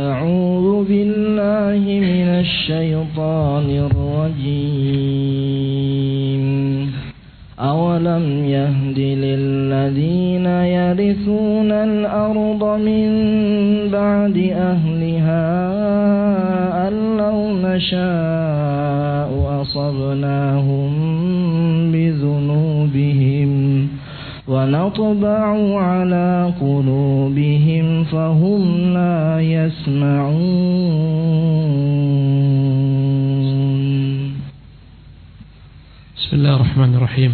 أعوذ بالله من الشيطان الرجيم أولم يهد للذين يرثون الأرض من بعد أهلها أن لو نشاء أصبناهم بذنوبهم ونطبع على قلوبهم فهم لا يسمعون. بسم الله الرحمن الرحيم.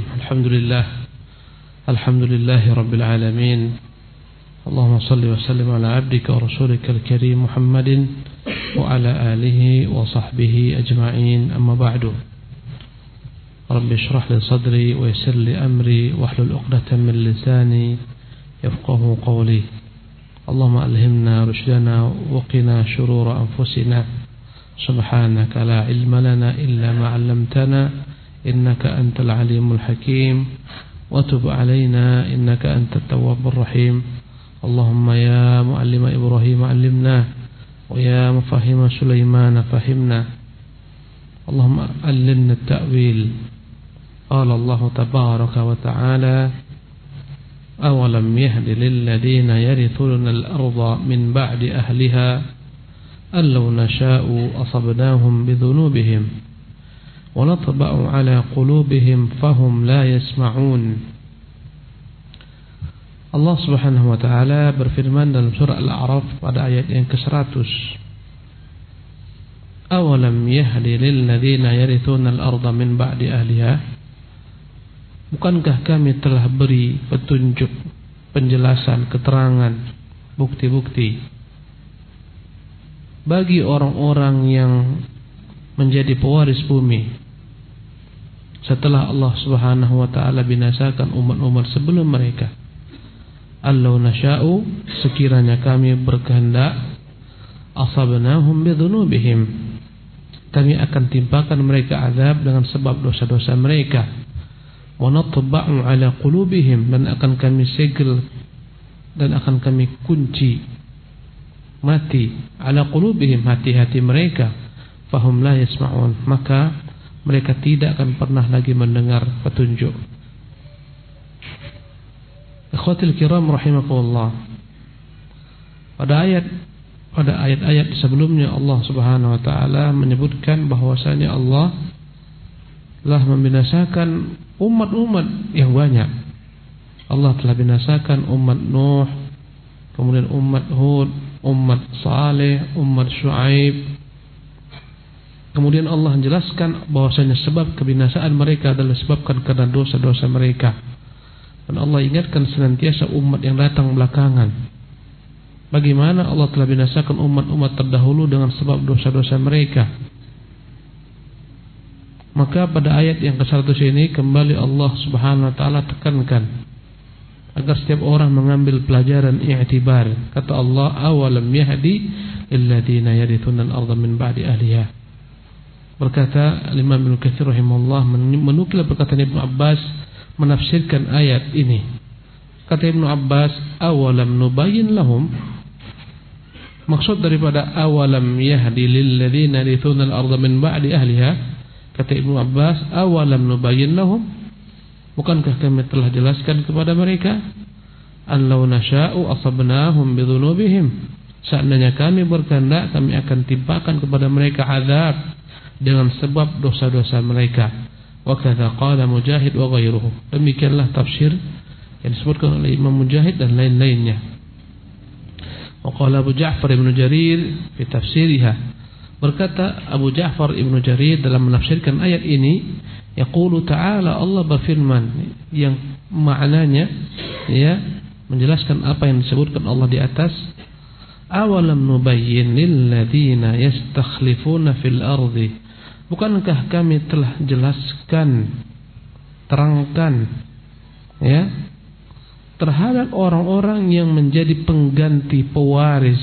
الحمد لله رب العالمين. اللهم صل وسلم على عبدك ورسولك الكريم محمد وعلى آله وصحبه أجمعين. أما بعد، رب اشرح لي صدري ويسر لي أمري واحلل عقدة من لساني يفقه قولي. اللهم ألهمنا رشدنا وقنا شرور أنفسنا. سبحانك لا علم لنا إلا ما علمتنا إنك أنت العليم الحكيم وتب علينا إنك أنت التواب الرحيم. اللهم يا معلم إبراهيم علمنا ويا مفهم سليمان فهمنا. اللهم علمنا التأويل. قال الله تبارك وتعالى أولم يهد للذين يرثون الأرض من بعد أهلها أن لو نشاء أصبناهم بذنوبهم ونطبع على قلوبهم فهم لا يسمعون. Allah Subhanahu wa taala berfirman dalam surah Al-A'raf pada ayat yang ke-100. Awalam yahdi lil ladzina yarithuna al-ardha min ba'di ahliha. Bukankah kami telah beri petunjuk, penjelasan, keterangan, bukti-bukti bagi orang-orang yang menjadi pewaris bumi setelah Allah Subhanahu wa taala binasakan umat-umat sebelum mereka. Allau nasya'u, sekiranya kami berkehendak, asabnahum bidhunubihim, kami akan timpakan mereka azab dengan sebab dosa-dosa mereka. Wa natba'u ala qulubihim, dan akan kami segel dan akan kami kunci mati ala qulubihim, hati-hati mereka. Fahum la yasma'un, maka mereka tidak akan pernah lagi mendengar petunjuk. Ikhwatil kiram rahimakumullah. Pada ayat-ayat sebelumnya Allah Subhanahu wa taala menyebutkan bahwasanya Allah telah membinasakan umat-umat yang banyak. Allah telah binasakan umat Nuh, kemudian umat Hud, umat Saleh, umat Syuaib. Kemudian Allah menjelaskan bahwasanya sebab kebinasaan mereka adalah disebabkan karena dosa-dosa mereka. Dan Allah ingatkan senantiasa umat yang datang belakangan, bagaimana Allah telah binasakan umat-umat terdahulu dengan sebab dosa-dosa mereka. Maka pada ayat yang ke-100 ini kembali Allah Subhanahu wa taala tekankan agar setiap orang mengambil pelajaran i'tibar. Kata Allah, awalam yahdi lilladzina yarithuna al-ardha min ba'di ahliha. Berkata Imam Ibnu Katsir rahimahullah menukil perkataan Ibnu Abbas menafsirkan ayat ini. Kata Ibnu Abbas, awalam nubayyin lahum, maksud daripada awalam yahdi lilladzina yarithuna al-ardha min ba'di ahliha, kata Ibnu Abbas, awalam nubayyin lahum, bukankah kami telah jelaskan kepada mereka, allau nasya'u asabnahum bidhunubihim, seandainya kami berkehendak kami akan timpakan kepada mereka azab dengan sebab dosa-dosa mereka. Wa kadza qala Mujahid wa ghairuhu, demikianlah tafsir yang disebutkan oleh Imam Mujahid dan lain-lainnya. Wa qala Abu Ja'far Ibnu Jarir fi tafsiriha, berkata Abu Ja'far Ibnu Jarir dalam menafsirkan ayat ini, yaqulu ta'ala, Allah berfirman yang maknanya ya menjelaskan apa yang disebutkan Allah di atas. Awalam nubayyin lil ladzina yastakhlifuna fil ardi, bukankah kami telah jelaskan, terangkan ya terhadap orang-orang yang menjadi pengganti pewaris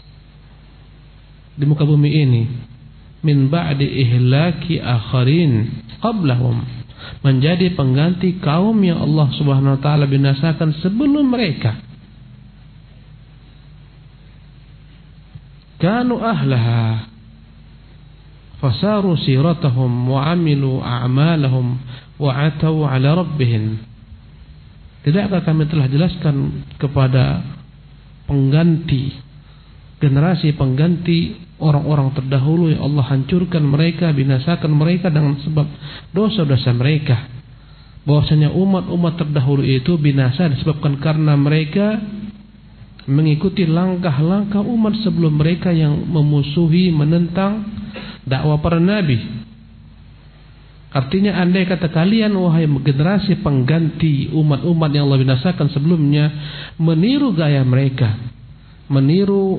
di muka bumi ini, min ba'di ihlaki akharin qablahum, menjadi pengganti kaum yang Allah Subhanahu wa taala binasakan sebelum mereka. kanu ahlaha fasaru siratahum wa amilu a'malahum wa atau ala rabbihim. Tidakkah kami telah jelaskan kepada pengganti, generasi pengganti orang-orang terdahulu yang Allah hancurkan mereka, binasakan mereka dengan sebab dosa-dosa mereka. Bahwasanya umat-umat terdahulu itu binasa disebabkan karena mereka mengikuti langkah-langkah umat sebelum mereka yang memusuhi, menentang dakwah para nabi. Artinya andai kata kalian wahai generasi pengganti umat-umat yang Allah binasakan sebelumnya meniru gaya mereka, meniru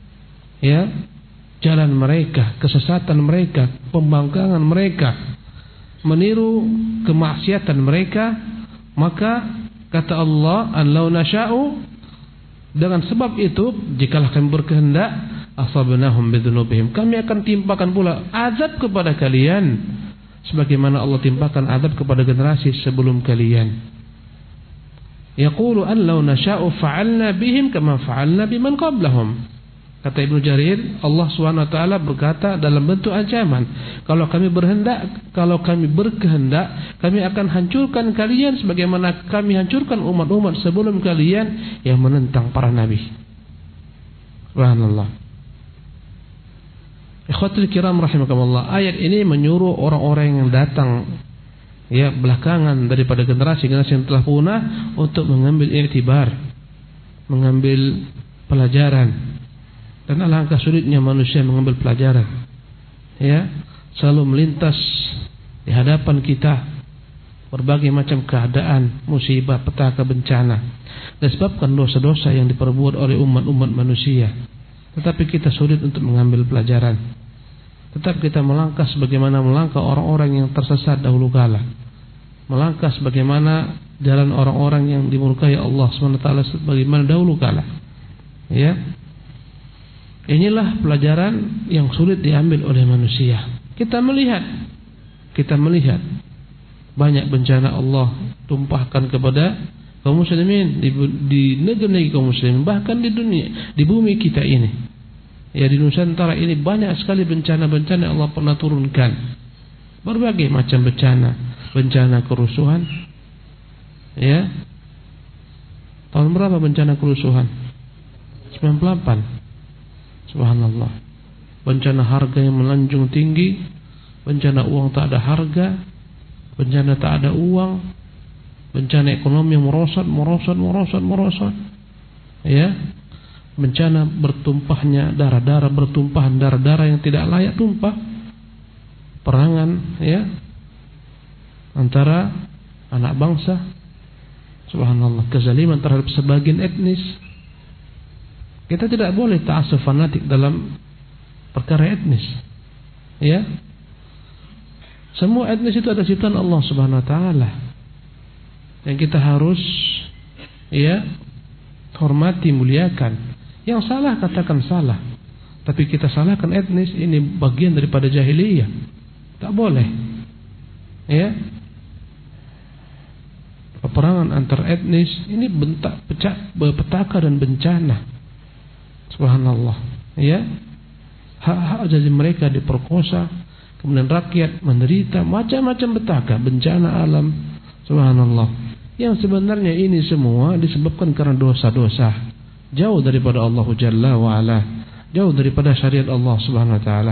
jalan mereka, kesesatan mereka, pembangkangan mereka, meniru kemaksiatan mereka, maka kata Allah, "Allau nasya'u," dengan sebab itu jikalau kami berkehendak, asabnahum bidzunubihim, kami akan timpakan pula azab kepada kalian sebagaimana Allah timpakan azab kepada generasi sebelum kalian. Yaqulu an law nasha'u fa'alna bihim kama fa'alna biman qablahum. Kata Ibnu Jarir, Allah SWT berkata dalam bentuk ancaman, kalau kami berkehendak, kami akan hancurkan kalian sebagaimana kami hancurkan umat-umat sebelum kalian yang menentang para nabi. Subhanallah. Ikhwatul kiram rahimakumullah, ayat ini menyuruh orang-orang yang datang belakangan daripada generasi-generasi yang telah punah untuk mengambil i'tibar, mengambil pelajaran. Dan alangkah sulitnya manusia mengambil pelajaran. Selalu melintas di hadapan kita berbagai macam keadaan, musibah, petaka, bencana, disebabkan dosa-dosa yang diperbuat oleh umat-umat manusia. Tetapi kita sulit untuk mengambil pelajaran. Tetap kita melangkah sebagaimana melangkah orang-orang yang tersesat dahulu kala, melangkah sebagaimana jalan orang-orang yang dimurkai Allah SWT sebagaimana dahulu kala. Inilah pelajaran yang sulit diambil oleh manusia. Kita melihat banyak bencana Allah tumpahkan kepada kaum muslimin di negeri kaum muslimin, bahkan di dunia, di bumi kita ini. Di Nusantara ini banyak sekali bencana-bencana yang Allah pernah turunkan. Berbagai macam bencana kerusuhan. Tahun berapa bencana kerusuhan? 98. Subhanallah. Bencana harga yang melanjung tinggi, bencana uang tak ada harga, bencana tak ada uang, bencana ekonomi yang merosot. Bencana bertumpahnya bertumpahan darah-darah yang tidak layak tumpah. Perangan antara anak bangsa. Subhanallah, kezaliman terhadap sebagian etnis. Kita tidak boleh ta'assuf fanatik dalam perkara etnis. Semua etnis itu ada ciptaan Allah Subhanahu wa taala. Yang kita harus hormati, muliakan. Yang salah katakan salah. Tapi kita salahkan etnis, ini bagian daripada jahiliyah. Tak boleh. Peperangan antar etnis ini petaka dan bencana. Subhanallah. Hak-hak asasi mereka diperkosa, kemudian rakyat menderita, macam-macam petaka, bencana alam. Subhanallah. Yang sebenarnya ini semua disebabkan karena dosa-dosa, jauh daripada Allah Jalla wa Ala, jauh daripada syariat Allah Subhanahu wa taala.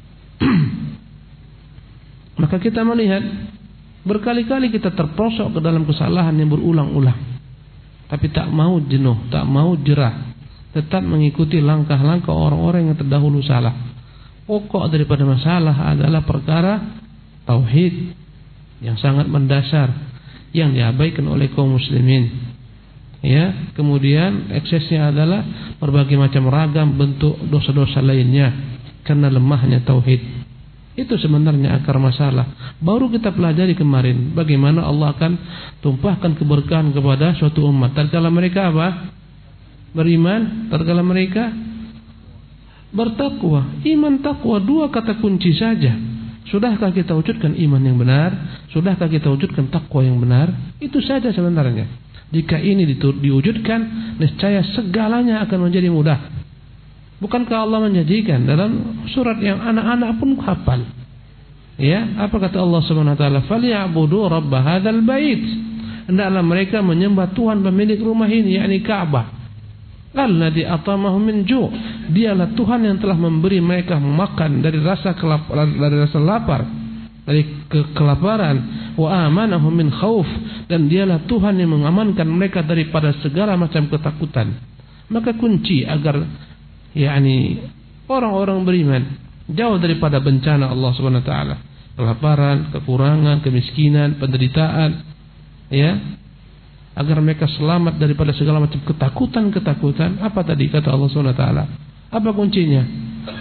Maka kita melihat berkali-kali kita terprosok ke dalam kesalahan yang berulang-ulang, tapi tak mau jenuh, tak mau jerah, tetap mengikuti langkah-langkah orang-orang yang terdahulu salah. Pokok daripada masalah adalah perkara tauhid yang sangat mendasar yang diabaikan oleh kaum muslimin. Kemudian eksesnya adalah berbagai macam ragam bentuk dosa-dosa lainnya karena lemahnya tauhid. Itu sebenarnya akar masalah. Baru kita pelajari kemarin bagaimana Allah akan tumpahkan keberkahan kepada suatu umat tatkala mereka beriman, tatkala mereka bertakwa. Iman, takwa, dua kata kunci saja. Sudahkah kita wujudkan iman yang benar? Sudahkah kita wujudkan takwa yang benar? Itu saja sebenarnya. Jika ini diwujudkan, niscaya segalanya akan menjadi mudah. Bukankah Allah menjanjikan dalam surat yang anak-anak pun hafal? Ya, apa kata Allah Subhanahu wa taala? "Falyabudu rabb hadzal bait." Hendaklah mereka menyembah Tuhan pemilik rumah ini, yakni Ka'bah. Alladzi atamahum min ju'. Dialah Tuhan yang telah memberi mereka makan dari rasa lapar, dari kelaparan, wa amanahum min khauf, dan dialah Tuhan yang mengamankan mereka daripada segala macam ketakutan. Maka kunci agar yakni orang-orang beriman jauh daripada bencana Allah Subhanahu wa taala, kelaparan, kekurangan, kemiskinan, penderitaan, ya, agar mereka selamat daripada segala macam ketakutan. Apa tadi kata Allah Subhanahu wa taala? Apa kuncinya?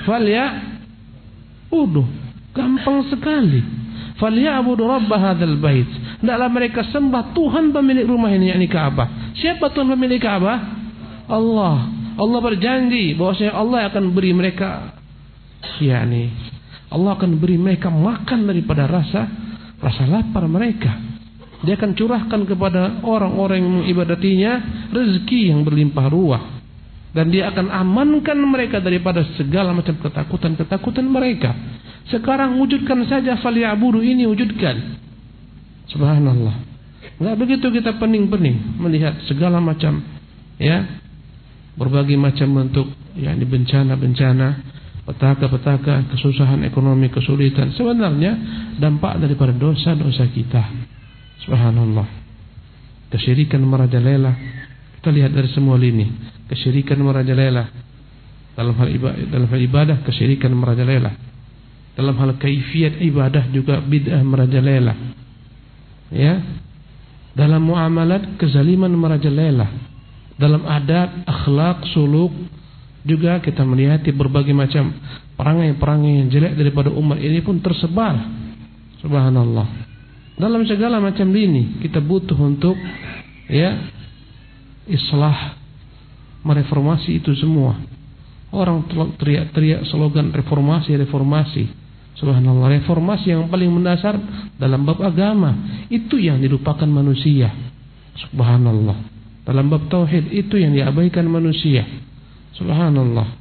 Gampang sekali. Falyabudu rabb hadzal bait. Hendaklah mereka sembah Tuhan pemilik rumah ini, yakni Ka'bah. Siapa Tuhan pemilik Ka'bah? Allah. Allah berjanji bahwasanya Allah akan beri mereka, yakni Allah akan beri mereka makan daripada rasa lapar mereka. Dia akan curahkan kepada orang-orang yang mengibadatinya rezeki yang berlimpah ruah, dan dia akan amankan mereka daripada segala macam ketakutan mereka. Sekarang wujudkan saja falyabudu ini, wujudkan. Subhanallah. Enggak begitu kita pening-pening melihat segala macam, ya, berbagai macam bentuk, yakni bencana-bencana, petaka-petaka, kesusahan ekonomi, kesulitan. Sebenarnya dampak daripada dosa-dosa kita. Subhanallah. Kesyirikan merajalela. Kita lihat dari semua lini. Kesyirikan merajalela. Dalam hal ibadah, kesyirikan merajalela. Dalam hal kaifiyat ibadah juga bid'ah merajalela. Ya. Dalam muamalat, kezaliman merajalela. Dalam adab, akhlak, suluk juga kita melihat berbagai macam perangai-perangai yang jelek daripada umat ini pun tersebar. Subhanallah. Dalam segala macam lini kita butuh untuk, ya, islah, mereformasi itu semua. Orang teriak-teriak slogan reformasi. Subhanallah, reformasi yang paling mendasar dalam bab agama itu yang dilupakan manusia. Subhanallah. Dalam bab tauhid itu yang diabaikan manusia. Subhanallah.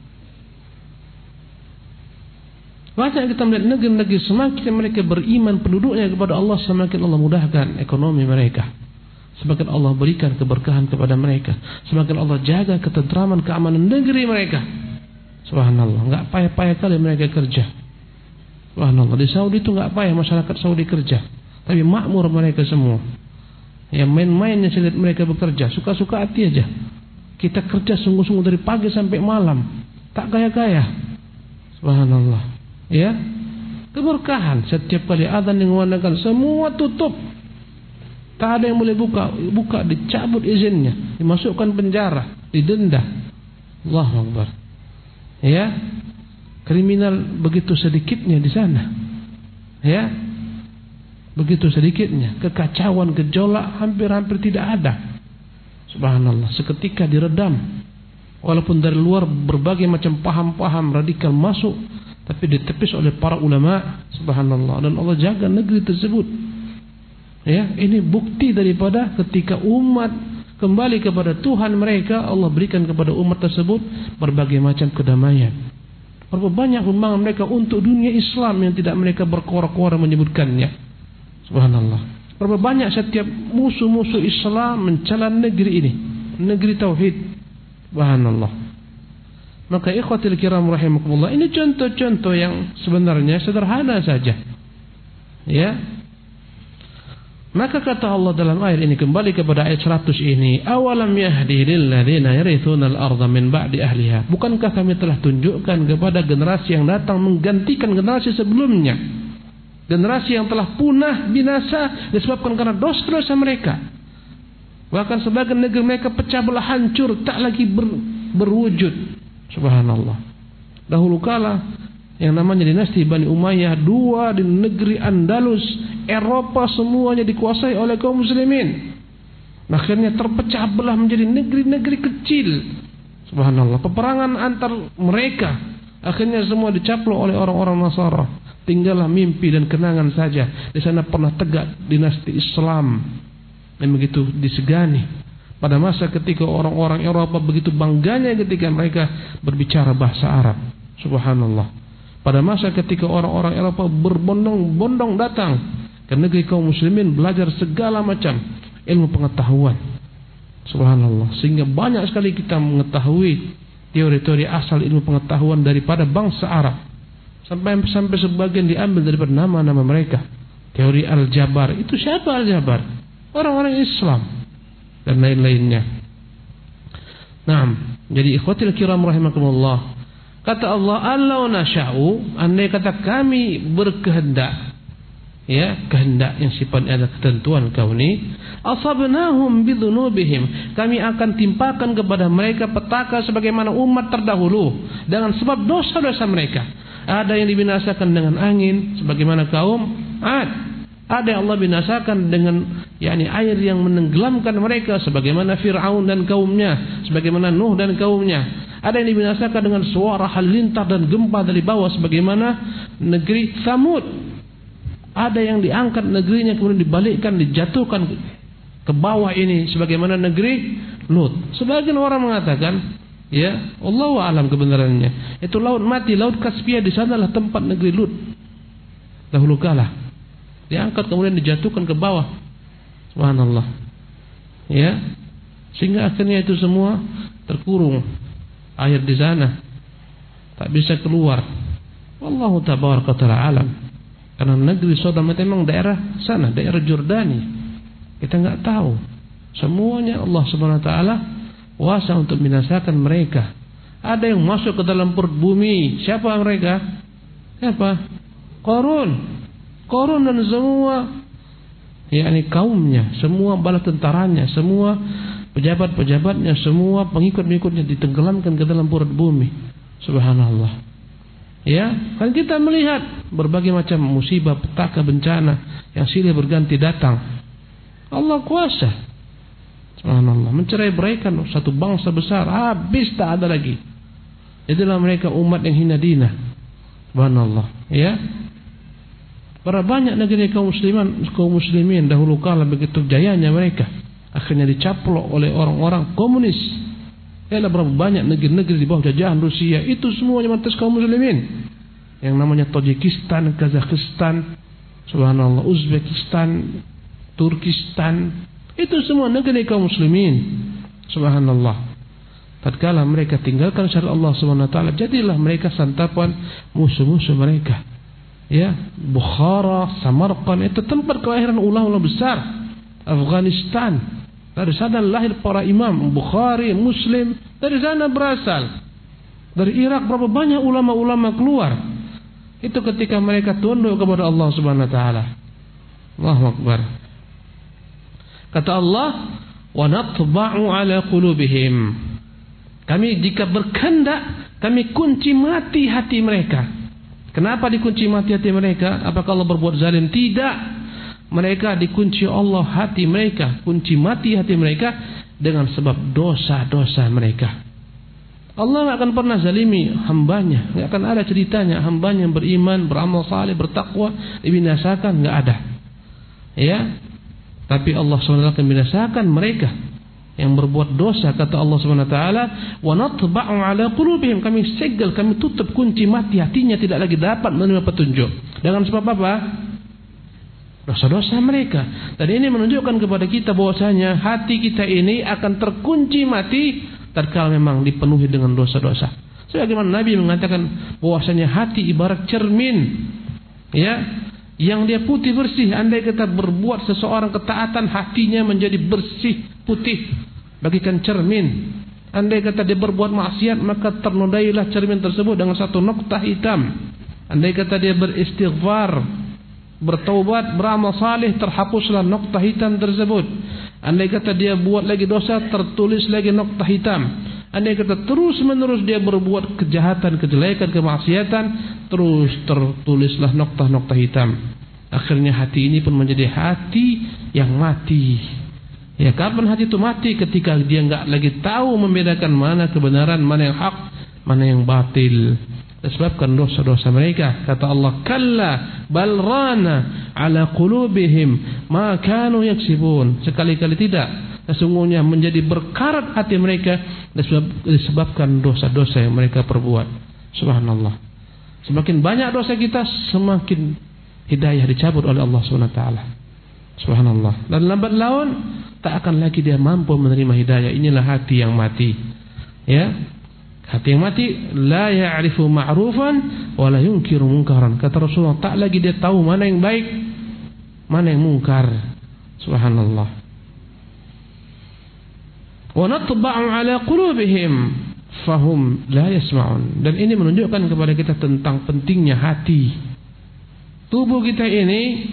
Banyak kita melihat negeri-negeri semakin mereka beriman penduduknya kepada Allah, semakin Allah mudahkan ekonomi mereka, semakin Allah berikan keberkahan kepada mereka, semakin Allah jaga ketentraman, keamanan negeri mereka. Subhanallah, enggak payah-payah kali mereka kerja. Subhanallah, di Saudi itu enggak payah masyarakat Saudi kerja, tapi makmur mereka semua. Yang main-mainnya saya lihat mereka bekerja, suka-suka hati aja. Kita kerja sungguh-sungguh dari pagi sampai malam, tak gaya-gaya. Subhanallah. Ya, keberkahan. Setiap kali azan mengumandangkan semua tutup, tak ada yang boleh buka dicabut izinnya, dimasukkan penjara, didenda. Allahu Akbar. Ya, kriminal begitu sedikitnya di sana. Ya, begitu sedikitnya, kekacauan, gejolak hampir-hampir tidak ada. Subhanallah, seketika diredam. Walaupun dari luar berbagai macam paham-paham radikal masuk, tapi ditepis oleh para ulama. Subhanallah. Dan Allah jaga negeri tersebut. Ya, ini bukti daripada ketika umat kembali kepada Tuhan mereka, Allah berikan kepada umat tersebut berbagai macam kedamaian. Berapa banyak sumbangan mereka untuk dunia Islam yang tidak mereka berkora-kora menyebutkannya. Subhanallah. Berapa banyak setiap musuh-musuh Islam mencela negeri ini, negeri tauhid. Subhanallah. Maka ikhwatil kiram rahimakumullah, ini contoh-contoh yang sebenarnya sederhana saja. Ya. Maka kata Allah dalam ayat ini, kembali kepada ayat 100 ini, awalam yahdi lil ladzina yarithunal arda min ba'di ahliha. Bukankah kami telah tunjukkan kepada generasi yang datang menggantikan generasi sebelumnya, generasi yang telah punah binasa disebabkan karena dosa-dosa mereka. Bahkan sebagian negeri mereka pecah belah, hancur, tak lagi berwujud. Subhanallah. Dahulu kala yang namanya dinasti Bani Umayyah, dua di negeri Andalus, Eropa semuanya dikuasai oleh kaum muslimin. Akhirnya terpecah belah menjadi negeri-negeri kecil. Subhanallah. Peperangan antar mereka akhirnya semua dicaplok oleh orang-orang Nasara. Tinggallah mimpi dan kenangan saja. Di sana pernah tegak dinasti Islam yang begitu disegani. Pada masa ketika orang-orang Eropa begitu bangganya ketika mereka berbicara bahasa Arab. Subhanallah. Pada masa ketika orang-orang Eropa berbondong-bondong datang ke negeri kaum muslimin belajar segala macam ilmu pengetahuan. Subhanallah. Sehingga banyak sekali kita mengetahui teori-teori asal ilmu pengetahuan daripada bangsa Arab. Sampai sebagian diambil daripada nama-nama mereka. Teori Al-Jabar. Itu siapa Al-Jabar? Orang-orang Islam dan lain-lainnya. Naam. Jadi ikhwatil kiram rahimakumullah. Kata Allah, "Allau nasya'u," andai kata kami berkehendak, ya, kehendak yang sifatnya ada ketentuan kauni, asabnahum bidzunubihim, kami akan timpakan kepada mereka petaka sebagaimana umat terdahulu dengan sebab dosa-dosa mereka. Ada yang dibinasakan dengan angin sebagaimana kaum Ad. Ada yang Allah binasakan dengan air yang menenggelamkan mereka sebagaimana Fir'aun dan kaumnya, sebagaimana Nuh dan kaumnya. Ada yang dibinasakan dengan suara halilintar dan gempa dari bawah sebagaimana negeri Tsamud. Ada yang diangkat negerinya kemudian dibalikkan, dijatuhkan ke bawah ini sebagaimana negeri Lut. Sebagian orang mengatakan, ya, Allahu a'lam kebenarannya, itu laut mati, laut Kaspia, di sanalah tempat negeri Lut dahulu kala. Diangkat kemudian dijatuhkan ke bawah. Subhanallah. Ya. Sehingga akhirnya itu semua terkurung air di sana. Tak bisa keluar. Wallahu tabaraka ta'ala alam. Karena negeri Sodom itu memang daerah sana, daerah Jordania. Kita enggak tahu. Semuanya Allah Subhanahu wa taala kuasa untuk binasakan mereka. Ada yang masuk ke dalam perut bumi. Siapa mereka? Siapa? Qarun dan semua kaumnya, semua bala tentaranya, semua pejabat-pejabatnya, semua pengikut-pengikutnya ditenggelamkan ke dalam perut bumi. Subhanallah. Ya, kan kita melihat berbagai macam musibah, petaka, bencana yang silih berganti datang. Allah kuasa. Subhanallah, mencerai-beraikan satu bangsa besar, habis tak ada lagi. Itulah mereka umat yang hina dina. Subhanallah, ya. Berapa banyak negeri kaum muslimin dahulu kala begitu jayanya mereka, akhirnya dicaplok oleh orang-orang komunis. Yalah, berapa banyak negeri-negeri di bawah jajahan Rusia, itu semuanya atas kaum muslimin. Yang namanya Tajikistan, Kazakhstan, subhanallah, Uzbekistan, Turkistan, itu semua negeri kaum muslimin. Subhanallah. Tatkala mereka tinggalkan syariat Allah Subhanahu wa taala, jadilah mereka santapan musuh-musuh mereka. Ya, Bukhara, Samarqand itu tempat kelahiran ulama besar. Afghanistan, dari sana lahir para imam Bukhari, Muslim, dari sana berasal. Dari Irak berapa banyak ulama-ulama keluar. Itu ketika mereka tunduk kepada Allah Subhanahu wa taala. Allahu Akbar. Kata Allah, "Wa natba'u 'ala qulubihim." Kami jika berkehendak, kami kunci mati hati mereka. Kenapa dikunci mati hati mereka? Apakah Allah berbuat zalim? Tidak. Mereka dikunci Allah hati mereka, kunci mati hati mereka dengan sebab dosa-dosa mereka. Allah tidak akan pernah zalimi hambanya. Tidak akan ada ceritanya hambanya yang beriman, beramal saleh, bertakwa dibinasakan, tidak ada. Ya. Tapi Allah SWT akan binasakan mereka yang berbuat dosa. Kata Allah SWT, wa natba'u 'ala qulubihim, kami segel, kami tutup, kunci mati hatinya, tidak lagi dapat menerima petunjuk. Dengan sebab apa? Dosa-dosa mereka. Dan ini menunjukkan kepada kita bahwasanya hati kita ini akan terkunci mati tatkala memang dipenuhi dengan dosa-dosa. Sebagaimana Nabi mengatakan bahwasanya hati ibarat cermin, ya, yang dia putih bersih. Andai kita berbuat seseorang ketaatan, hatinya menjadi bersih, putih, bagikan cermin. Andai kata dia berbuat maksiat, maka ternodailah cermin tersebut dengan satu noktah hitam. Andai kata dia beristighfar, bertaubat, beramal saleh, terhapuslah noktah hitam tersebut. Andai kata dia buat lagi dosa, tertulis lagi noktah hitam. Andai kata terus menerus dia berbuat kejahatan, kejelekan, kemaksiatan, terus tertulislah noktah-noktah hitam. Akhirnya hati ini pun menjadi hati yang mati. Ya, kapan hati itu mati? Ketika dia enggak lagi tahu membedakan mana kebenaran, mana yang hak, mana yang batil. Disebabkan dosa-dosa mereka. Kata Allah, kalla bal rana ala qulubihim ma kanu yaksibun. Sekali-kali tidak. sesungguhnya menjadi berkarat hati mereka disebabkan dosa-dosa yang mereka perbuat. Subhanallah. Semakin banyak dosa kita, semakin hidayah dicabut oleh Allah SWT. Subhanallah. Dan lambat laun tak akan lagi dia mampu menerima hidayah. Inilah hati yang mati. Ya, hati yang mati la ya'rifu ma'rufan wa la yunkiru munkaran. Kata Rasulullah, tak lagi dia tahu mana yang baik, mana yang mungkar. Subhanallah. Wa natba'u ala qulubihim fahum la yasma'un. Dan ini menunjukkan kepada kita tentang pentingnya hati. Tubuh kita ini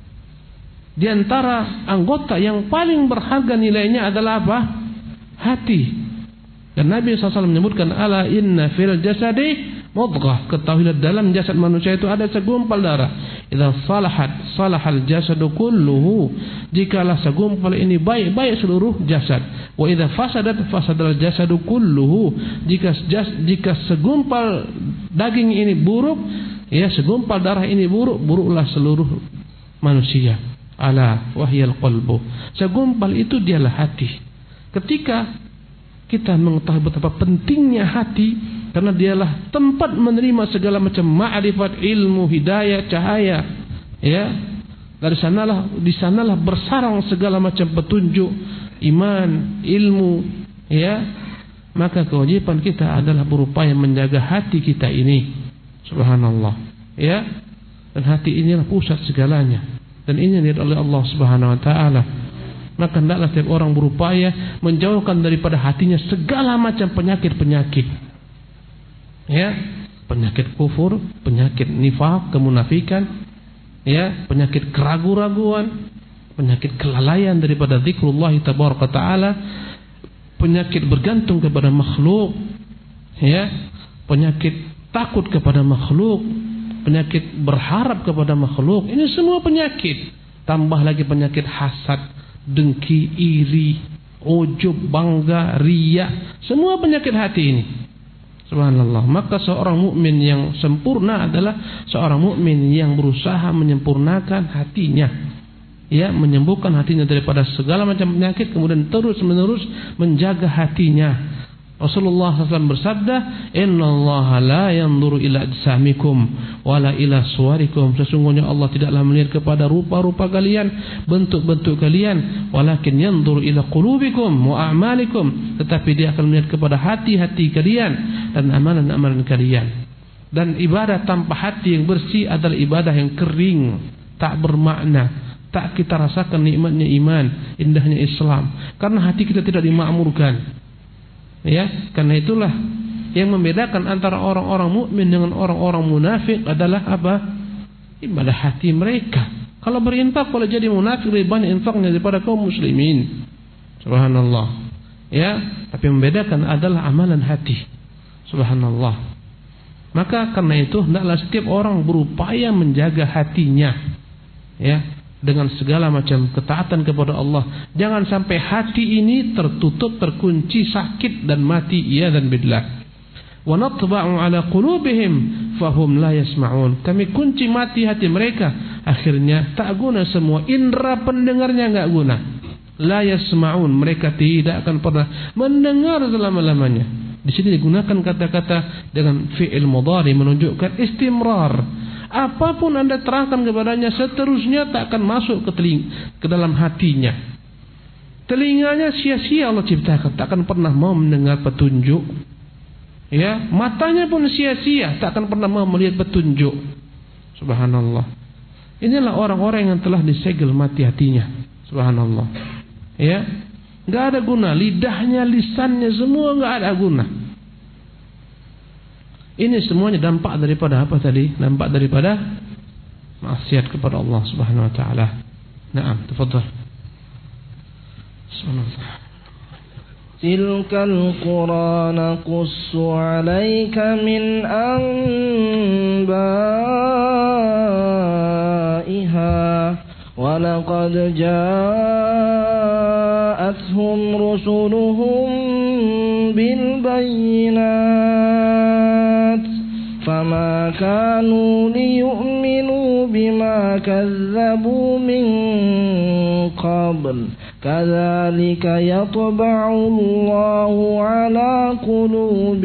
di antara anggota yang paling berharga nilainya adalah apa? Hati. Dan Nabi SAW menyebutkan, ala inna fil jasadi mudghah. Ketahuilah dalam jasad manusia itu ada segumpal darah. Idza salahat salahal jasadu kulluhu. Jikalah segumpal ini baik, baik seluruh jasad. Wa idza fasadat fasadal jasadu kulluhu. Jika segumpal daging ini buruk, ya segumpal darah ini buruk, buruklah seluruh manusia. Ala wahyal qalbu. Segumpal itu dialah hati. Ketika kita mengetahui betapa pentingnya hati, karena dialah tempat menerima segala macam ma'rifat, ilmu, hidayah, cahaya, ya. Di sanalah bersarang segala macam petunjuk, iman, ilmu, ya. Maka kewajiban kita adalah berupaya menjaga hati kita ini. Subhanallah, ya. Dan hati inilah pusat segalanya. Dan ini dilihat oleh Allah Subhanahu wa taala. Maka hendaklah setiap orang berupaya menjauhkan daripada hatinya segala macam penyakit-penyakit. Ya, penyakit kufur, penyakit nifaq, kemunafikan, ya, penyakit keraguan-raguan, penyakit kelalaian daripada zikrullah tabaraka taala, penyakit bergantung kepada makhluk, ya, penyakit takut kepada makhluk, penyakit berharap kepada makhluk. Ini semua penyakit. Tambah lagi penyakit hasad, dengki, iri, ujub, bangga, riya, semua penyakit hati ini. Subhanallah. Maka seorang mukmin yang sempurna adalah seorang mukmin yang berusaha menyempurnakan hatinya, ya, menyembuhkan hatinya daripada segala macam penyakit, kemudian terus-menerus menjaga hatinya. Rasulullah SAW bersabda, innallaha la yanzuru ila ajsamikum wala ila suwarikum. Sesungguhnya Allah tidaklah melihat kepada rupa-rupa kalian, bentuk-bentuk kalian, walakin yanzuru ila qulubikum wa a'malikum. Tetapi dia akan melihat kepada hati-hati kalian dan amalan-amalan kalian. Dan ibadah tanpa hati yang bersih adalah ibadah yang kering, tak bermakna. Tak kita rasakan nikmatnya iman, indahnya Islam, karena hati kita tidak dimakmurkan. Ya, karena itulah yang membedakan antara orang-orang mukmin dengan orang-orang munafik adalah apa? Ibadah hati mereka. Kalau berinfak, kalau jadi munafik lebih banyak infaknya daripada kaum muslimin. Subhanallah. Ya, tapi membedakan adalah amalan hati. Subhanallah. Maka karena itu hendaklah setiap orang berupaya menjaga hatinya, ya, dengan segala macam ketaatan kepada Allah. Jangan sampai hati ini tertutup, terkunci, sakit dan mati. Iya dan billah. Wa natba'u ala qulubihim fahum la yasma'un. Kami kunci mati hati mereka, akhirnya tak guna semua indera pendengarnya, enggak guna. La yasma'un, mereka tidak akan pernah mendengar selama-lamanya. Di sini digunakan kata-kata dengan fi'il mudhari menunjukkan istimrar. Apapun Anda terangkan kepadanya, seterusnya tak akan masuk ke dalam hatinya. Telinganya sia-sia Allah ciptakan, tak akan pernah mau mendengar petunjuk. Ya, matanya pun sia-sia, tak akan pernah mau melihat petunjuk. Subhanallah. Inilah orang-orang yang telah disegel mati hatinya. Subhanallah. Ya, enggak ada guna, lidahnya, lisannya, semua enggak ada guna. Ini semuanya dampak daripada apa tadi? Dampak daripada maksiat kepada Allah Subhanahu wa taala. Naam, tafadhal. Subhanallah. Tilkal qura naqussu 'alaika min anba'iha wa laqad ja'atuhum rusuluhum bil bayyinat fama kanu liyu'minu bima kazzabu min qabl كذلك يطبع الله على قلوب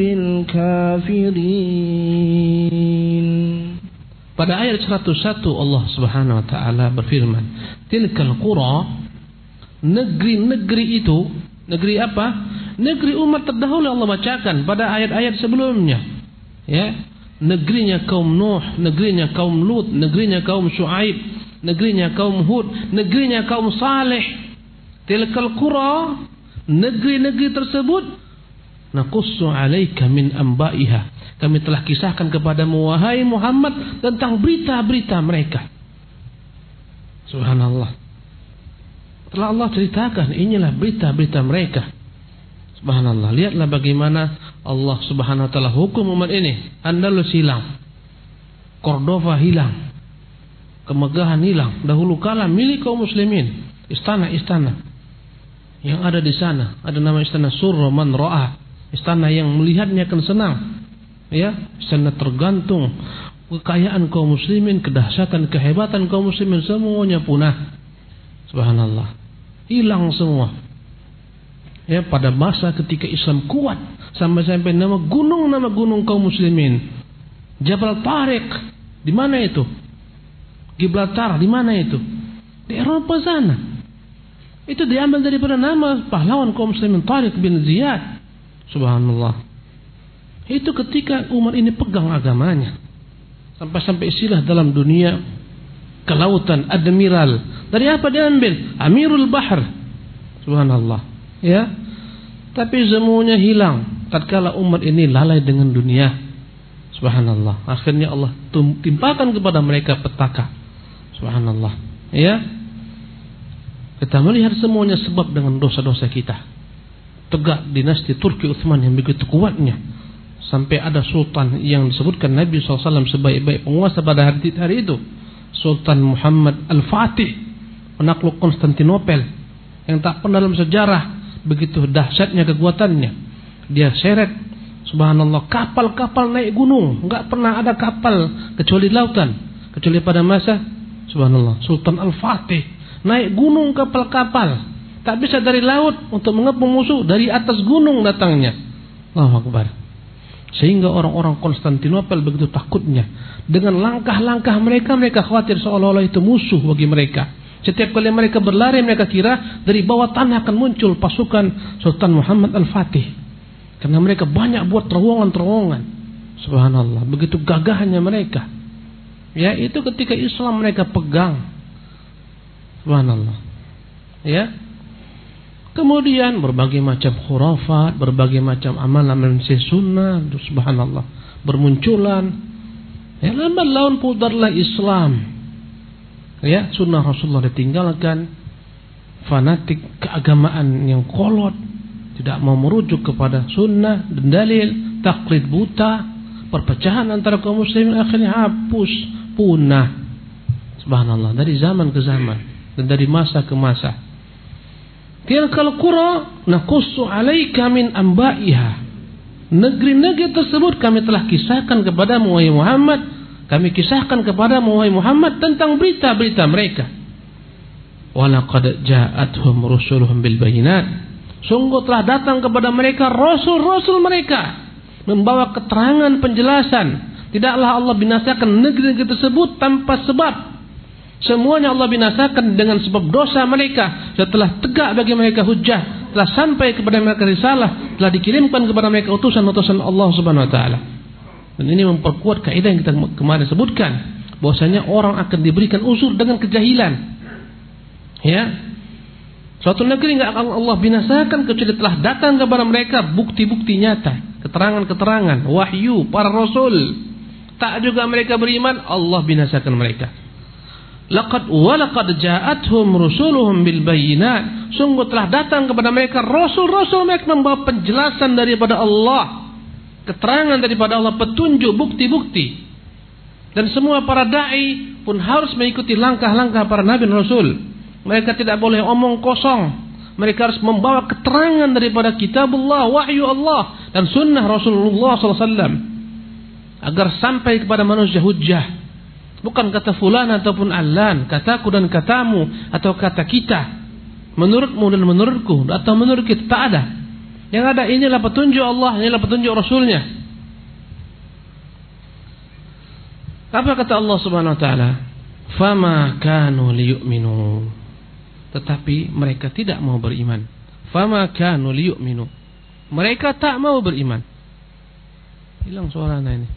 الكافرين. Pada ayat 101 Allah Subhanahu wa taala berfirman, tilkal qura, negeri-negeri itu, negeri apa? Negeri umat terdahulu Allah bacakan pada ayat-ayat sebelumnya. Ya, negerinya kaum Nuh, negerinya kaum Lut, negerinya kaum Syuaib, negerinya kaum Hud, negerinya kaum Saleh. Tilkal qura, negeri-negeri tersebut, naqussu 'alaika min anba'iha. Kami telah kisahkan kepadamu wahai Muhammad tentang berita-berita mereka. Subhanallah. Telah Allah ceritakan, inilah berita-berita mereka. Subhanallah. Lihatlah bagaimana Allah Subhanahu wa taala hukum umat ini. Andalus hilang, Cordova hilang, kemegahan hilang. Dahulu kala milik kaum muslimin, istana-istana yang ada di sana, ada nama istana Surra man ra'a, istana yang melihatnya akan senang. Ya, istana tergantung kekayaan kaum muslimin, kedahsyatan, kehebatan kaum muslimin semuanya punah. Subhanallah. Hilang semua. Ya, pada masa ketika Islam kuat sampai nama gunung kaum muslimin. Jabal Tariq, di mana itu? Gibraltar, di mana itu? Di Eropa sana. Itu diambil daripada nama pahlawan kaum muslimin Tariq bin Ziyad. Subhanallah. Itu ketika umat ini pegang agamanya. Sampai-sampai istilah dalam dunia kelautan, admiral. Dari apa diambil? Amirul Bahr. Subhanallah. Ya. Tapi semuanya hilang tatkala umat ini lalai dengan dunia. Subhanallah. Akhirnya Allah timpakan kepada mereka petaka. Subhanallah. Ya. Kita melihat semuanya sebab dengan dosa-dosa kita. Tegak dinasti Turki Utsman yang begitu kuatnya, sampai ada sultan yang disebutkan Nabi SAW sebaik-baik penguasa pada hari itu, Sultan Muhammad Al-Fatih, penakluk Konstantinopel, yang tak pernah dalam sejarah begitu dahsyatnya kekuatannya. Dia seret, subhanallah, kapal-kapal naik gunung, enggak pernah ada kapal kecuali lautan, kecuali pada masa subhanallah Sultan Al-Fatih naik gunung kapal-kapal, tak bisa dari laut untuk mengepung musuh, dari atas gunung datangnya. Allahu Akbar. Sehingga orang-orang Konstantinopel begitu takutnya dengan langkah-langkah mereka. Mereka khawatir seolah-olah itu musuh bagi mereka. Setiap kali mereka berlari, mereka kira dari bawah tanah akan muncul pasukan Sultan Muhammad Al-Fatih, karena mereka banyak buat terowongan-terowongan. Subhanallah, begitu gagahnya mereka. Ya, itu ketika Islam mereka pegang. Subhanallah. Ya. Kemudian berbagai macam khurafat, berbagai macam amalan sunnah, subhanallah, bermunculan. Ya, lambat laun pudarlah Islam. Ya, sunnah Rasulullah ditinggalkan. Fanatik keagamaan yang kolot, tidak mau merujuk kepada sunnah dan dalil, taklid buta, perpecahan antara kaum muslimin akhirnya hapus, punah. Subhanallah, dari zaman ke zaman dan dari masa ke masa. Tilkal qura naqussu 'alaika min anba'iha. Negeri-negeri tersebut kami telah kisahkan kepadamu wahai Muhammad. Kami kisahkan kepadamu wahai Muhammad tentang berita-berita mereka. Wa laqad ja'atuhum rusuluhum bil bayyinat. Sungguh telah datang kepada mereka rasul-rasul mereka membawa keterangan penjelasan. Tidaklah Allah binasakan negeri-negeri tersebut tanpa sebab. Semuanya Allah binasakan dengan sebab dosa mereka. Setelah tegak bagi mereka hujjah, telah sampai kepada mereka risalah, telah dikirimkan kepada mereka utusan-utusan Allah Subhanahu wa taala. Dan ini memperkuat kaidah yang kita kemarin sebutkan, bahwasanya orang akan diberikan uzur dengan kejahilan. Ya. Suatu negeri enggak akan Allah binasakan kecuali telah datang kepada mereka bukti-bukti nyata, keterangan-keterangan, wahyu para rasul. Tak juga mereka beriman, Allah binasakan mereka. Laqad ja'atuhum rusuluhum bil bayyinat. Sungguh telah datang kepada mereka rasul-rasul mereka membawa penjelasan daripada Allah, keterangan daripada Allah, petunjuk, bukti-bukti. Dan semua para dai pun harus mengikuti langkah-langkah para nabi dan rasul. Mereka tidak boleh omong kosong. Mereka harus membawa keterangan daripada kitabullah, wahyu Allah dan sunnah Rasulullah SAW, agar sampai kepada manusia hujjah. Bukan kata fulan ataupun allan, kataku dan katamu, atau kata kita. menurutmu dan menurutku atau menurut kita, tak ada. Yang ada inilah petunjuk Allah, inilah petunjuk Rasulnya. Apa kata Allah Subhanahu wa taala? Fama kanu liyu'minu. Tetapi mereka tidak mau beriman. Fama kanu liyu'minu. Mereka tak mau beriman. Hilang suaranya ini.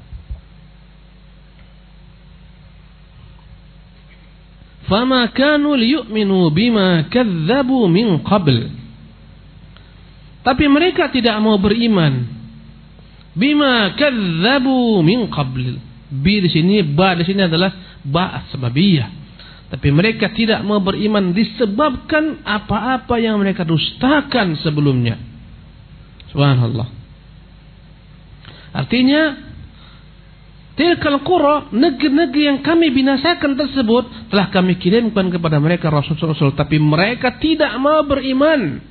Fama kanu liyu'minu bima kadzabu min qabl. Tapi mereka tidak mau beriman. Bima kadzabu min qabl. Bi di sini, ba di sini adalah ba sebabiyah. Tapi mereka tidak mau beriman disebabkan apa-apa yang mereka dustakan sebelumnya. Subhanallah. Artinya, tilkal qura, negeri-negeri yang kami binasakan tersebut telah kami kirimkan kepada mereka rasul-rasul, tapi mereka tidak mau beriman.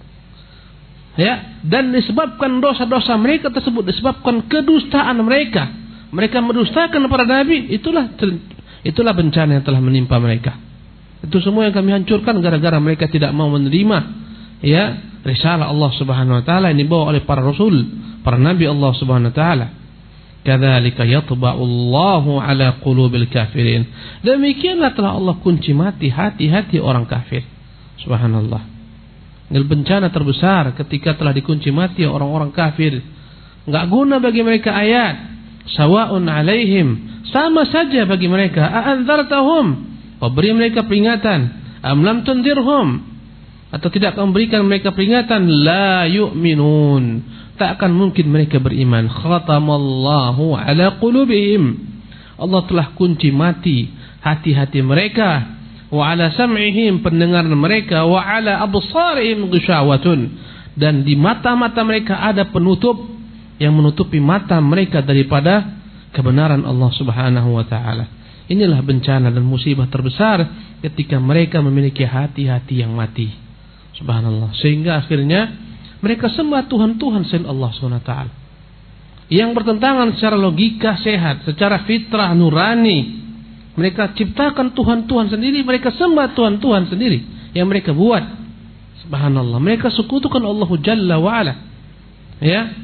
Ya, dan disebabkan dosa-dosa mereka tersebut, disebabkan kedustaan mereka. Mereka mendustakan para nabi, itulah bencana yang telah menimpa mereka. Itu semua yang kami hancurkan gara-gara mereka tidak mau menerima ya risalah Allah Subhanahu wa taala yang dibawa oleh para rasul, para nabi Allah Subhanahu wa taala. Kadzalika yatba'u Allahu 'ala qulubil kafirin. Demikianlah telah Allah kunci mati hati-hati orang kafir. Subhanallah. Ini bencana terbesar ketika telah dikunci mati orang-orang kafir. Enggak guna bagi mereka ayat. Sawa'un 'alaihim, sama saja bagi mereka. A'anzartahum, kau beri mereka peringatan. Am lam tundirhum, atau tidak kau memberikan mereka peringatan. La yu'minun, tak akan mungkin mereka beriman. Khatamallahu 'ala qulubihim, Allah telah kunci mati hati-hati mereka. Wa 'ala sam'ihim, pendengaran mereka. Wa 'ala absarihim ghishawatun, dan di mata-mata mereka ada penutup yang menutupi mata mereka daripada kebenaran Allah Subhanahu wa taala. Inilah bencana dan musibah terbesar ketika mereka memiliki hati-hati yang mati. Subhanallah. Sehingga akhirnya mereka sembah Tuhan-Tuhan selain Allah Subhanahu wa taala, yang bertentangan secara logika sehat, secara fitrah nurani. Mereka ciptakan Tuhan-Tuhan sendiri, mereka sembah Tuhan-Tuhan sendiri yang mereka buat. Subhanallah. Mereka sekutukan Allah Jalla wa ala. Ya.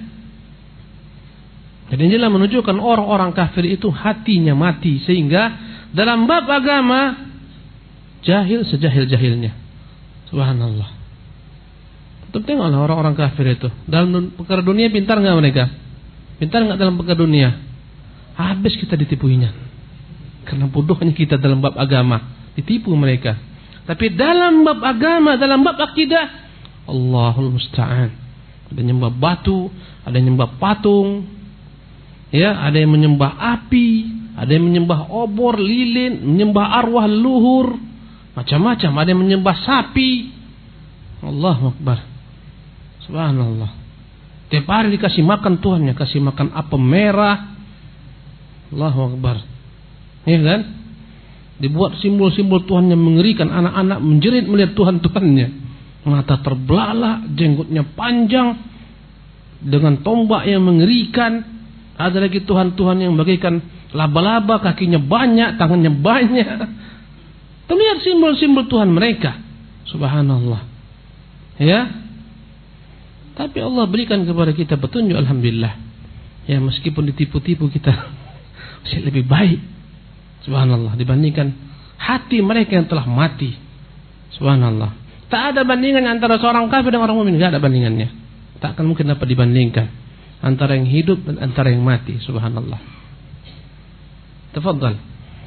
Jadi inilah menunjukkan orang-orang kafir itu hatinya mati, sehingga dalam bab agama jahil sejahil-jahilnya. Subhanallah. Tengoklah orang-orang kafir itu dalam perkara dunia pintar nggak mereka? Pintar nggak dalam perkara dunia? Habis kita ditipuinya. Karena bodohnya kita dalam bab agama, ditipu mereka. Tapi dalam bab agama, dalam bab akidah, Allahul musta'an. Ada yang nyembah batu, ada yang nyembah patung. Ya, ada yang menyembah api, ada yang menyembah obor, lilin, menyembah arwah leluhur, macam-macam. Ada yang menyembah sapi. Allahu Akbar. Subhanallah. Tiap hari dikasih makan Tuhannya, kasih makan apel merah. Allahu Akbar. Ya kan? Dibuat simbol-simbol Tuhannya mengerikan, anak-anak menjerit melihat Tuhan-Tuhannya. Mata terbelalak, jenggotnya panjang, dengan tombak yang mengerikan. Ada lagi Tuhan-Tuhan yang bagaikan laba-laba, kakinya banyak, tangannya banyak. Terlihat simbol-simbol Tuhan mereka. Subhanallah. Ya. Tapi Allah berikan kepada kita petunjuk, alhamdulillah. Ya, meskipun ditipu-tipu kita masih lebih baik. Subhanallah, dibandingkan hati mereka yang telah mati. Subhanallah. Tak ada bandingan antara seorang kafir dan orang mukmin, enggak ada bandingannya. Tak akan mungkin dapat dibandingkan antara yang hidup dan antara yang mati. Subhanallah. Tafadhal.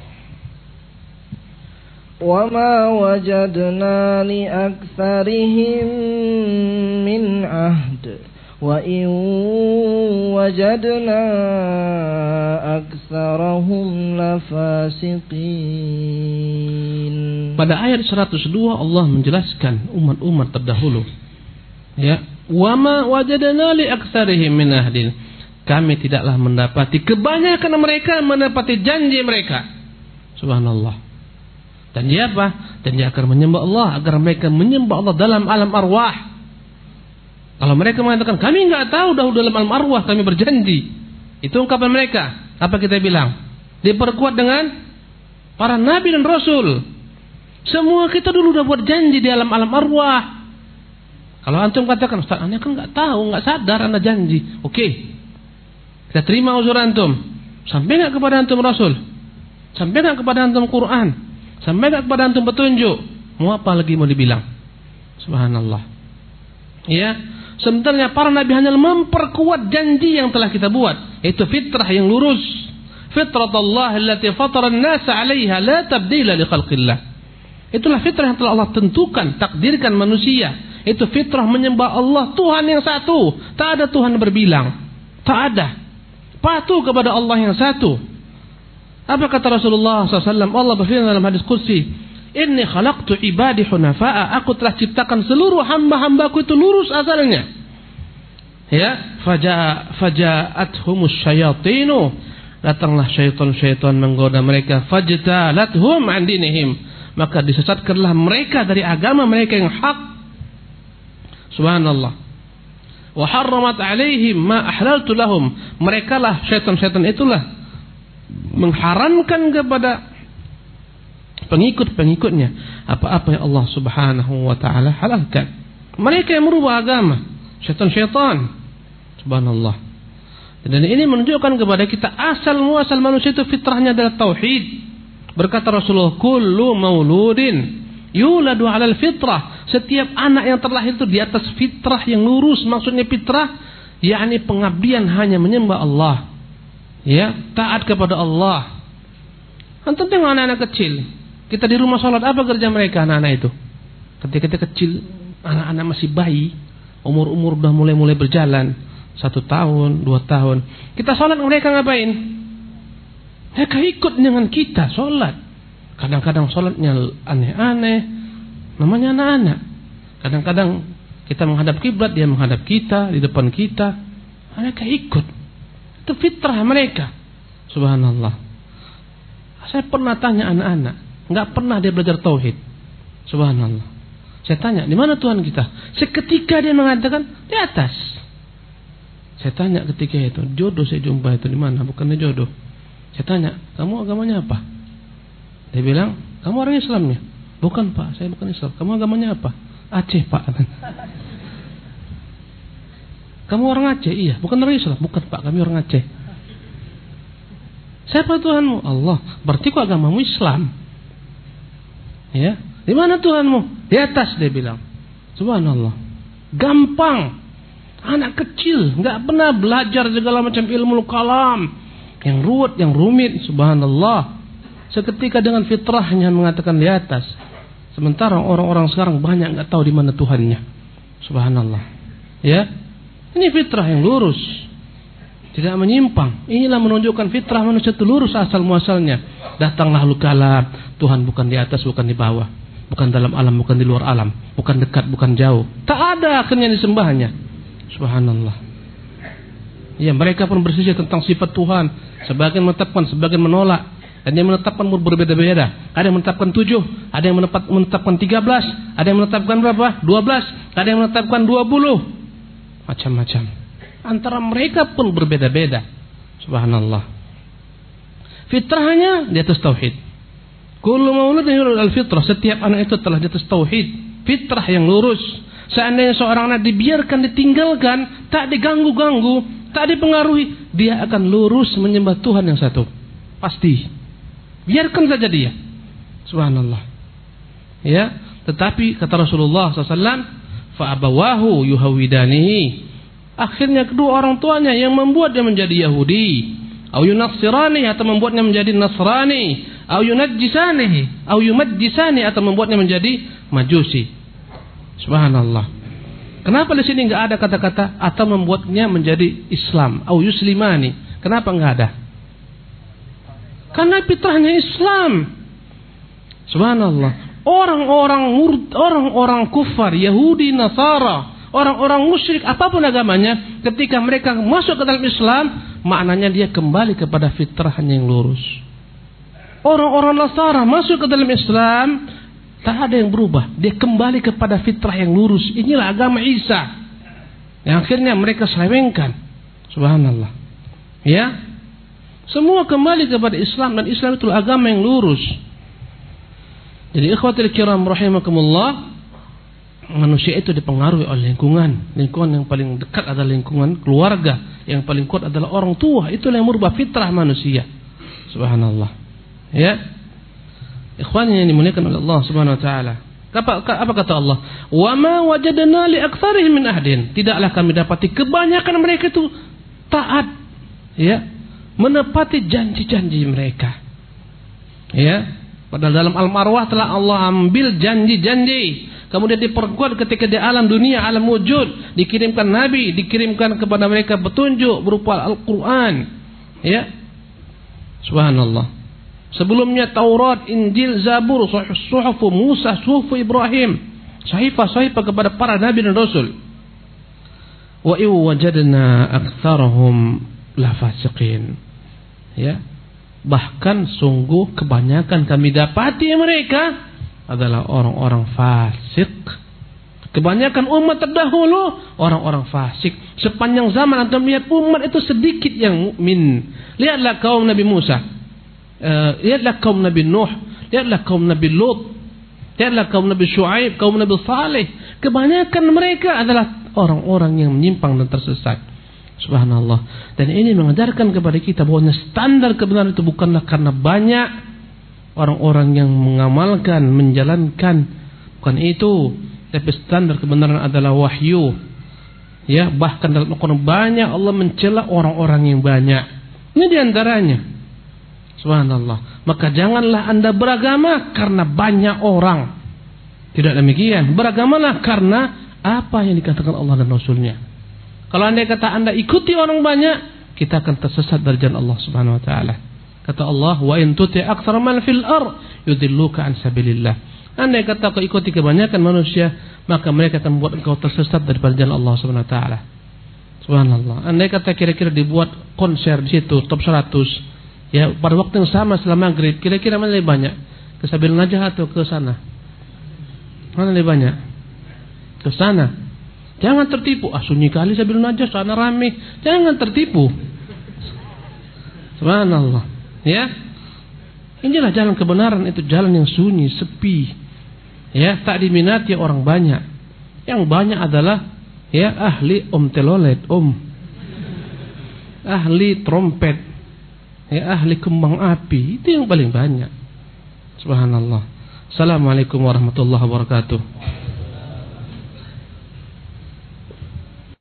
Wa ma wajadna li aktsarihim min ahd wa in wajadna aktsarahum lafasiqin. Pada ayat 102 Allah menjelaskan umat-umat terdahulu. Ya, wa ma wajadna li aktsarihim min ahdin. Kami tidaklah mendapati, kebanyakan mereka mendapati janji mereka. Subhanallah. Dan dia apa? Dan dia akan menyembah Allah, agar mereka menyembah Allah dalam alam arwah. Kalau mereka mengatakan kami enggak tahu dahulu dalam alam arwah, kami berjanji. Itu ungkapan mereka. Apa kita bilang? Diperkuat dengan para nabi dan rasul. Semua kita dulu udah buat janji di alam-alam arwah. Kalau antum katakan, Ustaz, Anda kan nggak tahu, nggak sadar Anda janji. Oke, kita terima uzur antum. Sampai nggak kepada antum Rasul? Sampai nggak kepada antum Quran? Sampai nggak kepada antum petunjuk? Mau apa lagi mau dibilang? Subhanallah. Ya, sebenarnya para nabi hanya memperkuat janji yang telah kita buat. Itu fitrah yang lurus. Fitratullah allati fatara an-nasa 'alaiha la tabdila li khalqillah. Itulah fitrah yang telah Allah tentukan, takdirkan manusia. Itu fitrah menyembah Allah, Tuhan yang satu. Tak ada Tuhan berbilang. Tak ada. Patuh kepada Allah yang satu. Apa kata Rasulullah SAW? Allah berfirman dalam hadis qudsi, Inni khalaqtu ibadi hunafa'a. Aku telah ciptakan seluruh hamba-hambaku itu lurus asalnya. Ya, faja'athumus syayatinu. Datanglah syaitan-syaitan menggoda mereka. Fajtalathum an dinihim. Maka disesatkanlah mereka dari agama mereka yang hak. Subhanallah. Wa harramat alaihim ma ahlaltu lahum. Mereka lah syaitan-syaitan itulah mengharamkan kepada pengikut-pengikutnya apa-apa yang Allah Subhanahu wa taala halalkan. Mereka yang merubah agama, syaitan-syaitan. Subhanallah. Dan ini menunjukkan kepada kita asal muasal manusia itu fitrahnya adalah tauhid. Berkata Rasulullah, kullu mauludin yuladu 'alal fitrah. Setiap anak yang terlahir itu di atas fitrah yang lurus. Maksudnya fitrah yakni pengabdian hanya menyembah Allah. Ya, taat kepada Allah. Antum tengok anak-anak kecil. Kita di rumah sholat, apa kerja mereka anak-anak itu? Ketika kita kecil, anak-anak masih bayi, umur-umur udah mulai berjalan, 1 tahun, 2 tahun. Kita sholat, mereka ngapain? Mereka ikut dengan kita sholat. Kadang-kadang sholatnya aneh-aneh, namanya anak-anak. Kadang-kadang kita menghadap kiblat, dia menghadap kita, di depan kita. Mereka ikut. Itu fitrah mereka. Subhanallah. Saya pernah tanya anak-anak, nggak pernah dia belajar tauhid. Subhanallah. Saya tanya, di mana Tuhan kita? Seketika dia mengatakan di atas. Saya tanya ketika itu, jodoh saya jumpa itu di mana? Bukannya jodoh. Saya tanya, kamu agamanya apa? Dia bilang, kamu orang Islamnya? Bukan Pak, saya bukan Islam. Kamu agamanya apa? Aceh Pak. Kamu orang Aceh? Iya. Bukan orang Islam? Bukan Pak, kami orang Aceh. Siapa Tuhanmu? Allah. Berarti kok agamamu Islam? Ya. Di mana Tuhanmu? Di atas, dia bilang. Subhanallah. Gampang. Anak kecil nggak pernah belajar segala macam ilmu kalam yang ruwet, yang rumit. Subhanallah. Seketika dengan fitrahnya mengatakan di atas. Sementara orang-orang sekarang banyak nggak tahu di mana Tuhannya. Subhanallah. Ya. Ini fitrah yang lurus, tidak menyimpang. Inilah menunjukkan fitrah manusia itu lurus asal muasalnya. Datanglah kalam, Tuhan bukan di atas, bukan di bawah, bukan dalam alam, bukan di luar alam, bukan dekat, bukan jauh. Tak ada akhirnya disembahnya. Subhanallah. Ya, mereka pun berselisih tentang sifat Tuhan. Sebagian menetapkan, sebagian menolak. Dan yang menetapkan berbeda-beda. Ada yang menetapkan 7, ada yang menetapkan 13, ada yang menetapkan berapa? 12, ada yang menetapkan 20. Macam-macam. Antara mereka pun berbeda-beda. Subhanallah. Fitrahnya di atas tauhid. Kullu mauludin yuladu al fitrah. Setiap anak itu telah di atas tauhid. Fitrah yang lurus. Seandainya seorang anak dibiarkan, ditinggalkan, tak diganggu-ganggu, tak dipengaruhi, dia akan lurus menyembah Tuhan yang satu. Pasti. Biarkan saja dia. Subhanallah. Ya, tetapi kata Rasulullah SAW, fa'abawahu yuhawidanihi. Akhirnya kedua orang tuanya yang membuat dia menjadi Yahudi, au yunassirani, atau membuatnya menjadi Nasrani, au yunajjisanihi, au yumajjisani, atau membuatnya menjadi Majusi. Subhanallah. Kenapa di sini enggak ada kata-kata atau membuatnya menjadi Islam, au yuslimani? Kenapa enggak ada? Karena fitrahnya Islam. Subhanallah. Orang-orang kufar, Yahudi, Nasara, orang-orang musyrik, apapun agamanya, ketika mereka masuk ke dalam Islam, maknanya dia kembali kepada fitrahnya yang lurus. Orang-orang Nasara masuk ke dalam Islam, tak ada yang berubah, dia kembali kepada fitrah yang lurus. Inilah agama Isa yang akhirnya mereka selewengkan. Subhanallah. Ya, semua kembali kepada Islam, dan Islam itu agama yang lurus. Jadi ikhwatul kiram rahimakumullah, manusia itu dipengaruhi oleh lingkungan. Lingkungan yang paling dekat adalah lingkungan keluarga, yang paling kuat adalah orang tua. Itulah yang merubah fitrah manusia. Subhanallah. Ya. Ikhwan yang dimuliakan oleh Allah Subhanahu wa taala. Apa kata Allah? Wa ma wajadna li aktsarihim min ahdin. Tidaklah kami dapati kebanyakan mereka itu taat, ya, menepati janji-janji mereka. Ya. Padahal dalam Al-Marwah telah Allah ambil janji-janji. Kemudian diperkuat ketika di alam dunia, alam wujud, dikirimkan nabi, dikirimkan kepada mereka petunjuk berupa Al-Qur'an. Ya. Subhanallah. Sebelumnya Taurat, Injil, Zabur, Suhuf Musa, Suhuf Ibrahim, sahifah-sahifah kepada para nabi dan rasul. Wa in wajadna aktsarahum la fasiqin. Ya. Bahkan sungguh kebanyakan kami dapati mereka adalah orang-orang fasik. Kebanyakan umat terdahulu orang-orang fasik. Sepanjang zaman Anda melihat umat itu sedikit yang mukmin. Lihatlah kaum Nabi Musa, lihatlah kaum Nabi Nuh, lihatlah kaum Nabi Lut, lihatlah kaum Nabi Syuaib, kaum Nabi Saleh. Kebanyakan mereka adalah orang-orang yang menyimpang dan tersesat. Subhanallah. Dan ini mengajarkan kepada kita bahwa standar kebenaran itu bukanlah karena banyak orang-orang yang mengamalkan, menjalankan, bukan itu. Tapi standar kebenaran adalah wahyu. Ya, bahkan dalam Al-Quran banyak Allah mencela orang-orang yang banyak. Ini diantaranya. Subhanallah. Maka janganlah Anda beragama karena banyak orang. Tidak demikian. Beragamalah karena apa yang dikatakan Allah dan Rasulnya. Kalau Anda kata Anda ikuti orang banyak, kita akan tersesat dari jalan Allah Subhanahu wa taala. Kata Allah, wa in tuti' aktsara man fil ard yudilluka an sabilillah. Andai kata kau ikuti kebanyakan manusia, maka mereka akan membuat engkau tersesat daripada jalan Allah Subhanahu wa taala. Subhanallah. Andai kata kira-kira dibuat konser di situ top 100, ya, pada waktu yang sama setelah maghrib, kira-kira mana lebih banyak? Ke Sabil Najah atau ke sana? Mana lebih banyak? Ke sana. Jangan tertipu. Sunyi kali Sabil Najah, sana rame. Jangan tertipu. Subhanallah. Ya. Inilah jalan kebenaran, itu jalan yang sunyi, sepi. Ya, tak diminati orang banyak. Yang banyak adalah ya ahli telolet, ahli trompet, ya ahli kembang api, itu yang paling banyak. Subhanallah. Assalamualaikum warahmatullahi wabarakatuh.